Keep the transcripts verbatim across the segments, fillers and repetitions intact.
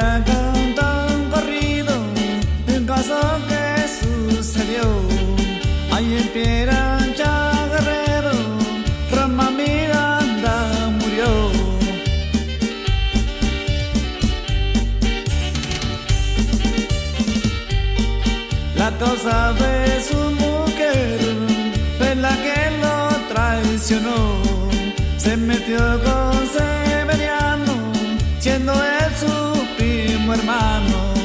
a cantar un corrido, un caso que sucedió ahí en Piedrancha, Guerrero. Roma Miranda murió. La causa fue su mujer, fue la que lo traicionó. Se metió con Severiano, siendo él su primo hermano.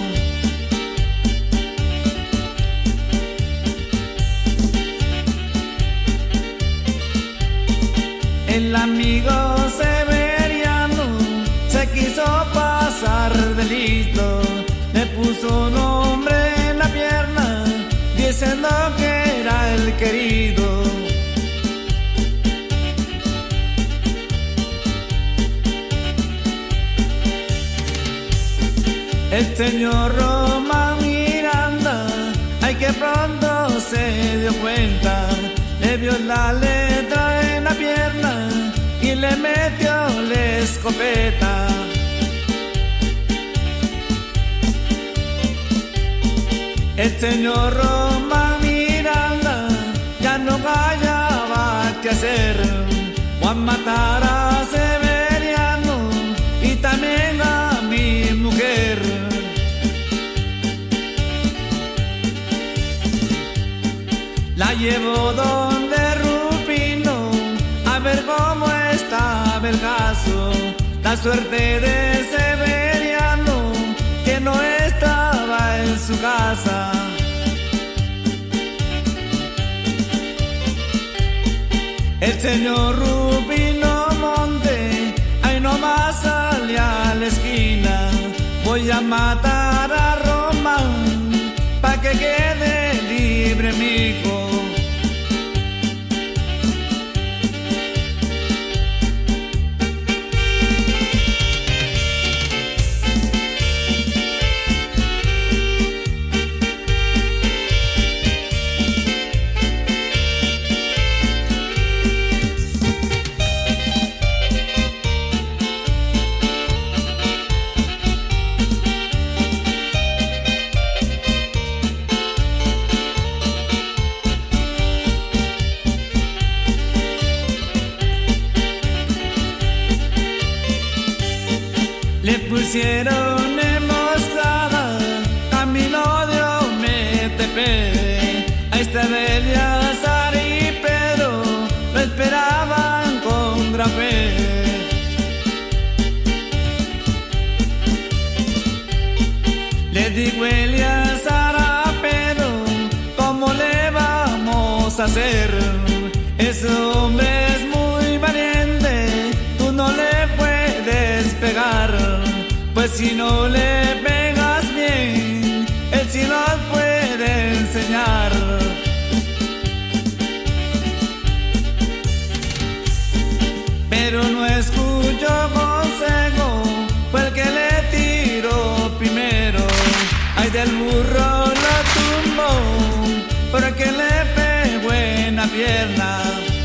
El amigo Severiano se quiso pasar delito, le puso nombre en la pierna, diciendo que era el querido. El señor Roma Miranda, ay que pronto se dio cuenta, le vio la letra en la pierna y le metió la escopeta. El señor Roma Miranda ya no hallaba qué hacer, voy a matar a Severiano y también a mi mujer. La llevó donde Rufino a ver cómo estaba el caso. La suerte de Severiano que no estaba en su casa. El señor Rufino Monte ahí nomás salía a la esquina. Voy a matar a Román pa' que quede libre mi hijo. Le pusieron emboscada, camino de Ometepe. Ahí estaba Eleazar y Pedro, lo esperaban con gran fe. Le digo Eleazar a Pedro, ¿cómo le vamos a hacer? Ese hombre es muy valiente, tú no le puedes pegar. Pues si no le pegas bien, él sí nos puede enseñar. Pero no escuchó consejo, fue el que le tiró primero. Ay, del burro lo tumbó, porque le pegó en la pierna.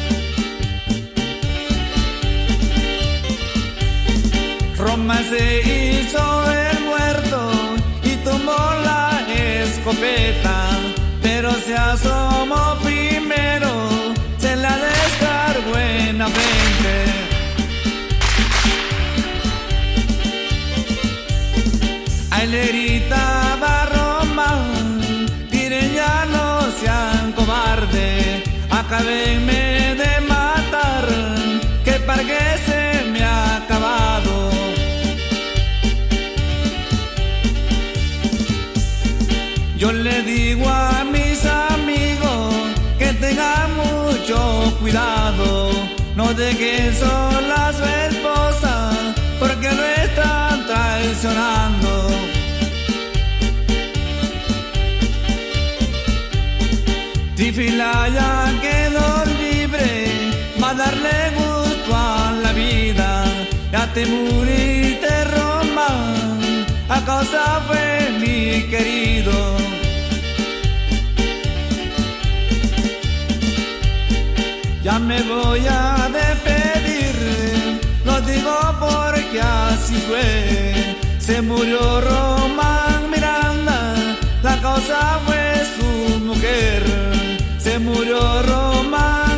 Roma se hizo el muerto y tomó la escopeta, pero se asomó primero, se la descargó en la frente. Ahí le gritaba Roma, miren ya no sean cobarde, acábenme de matar, que para que se me ha acabado. Yo le digo a mis amigos que tengan mucho cuidado, no dejen sola a su esposa, porque lo están traicionando. Tifilaya quedó libre, va a darle gusto a la vida, ya te muriste Román, a causa fue mi querido. Ya me voy a despedir, lo digo porque así fue. Se murió Román Miranda, la causa fue su mujer. Se murió Román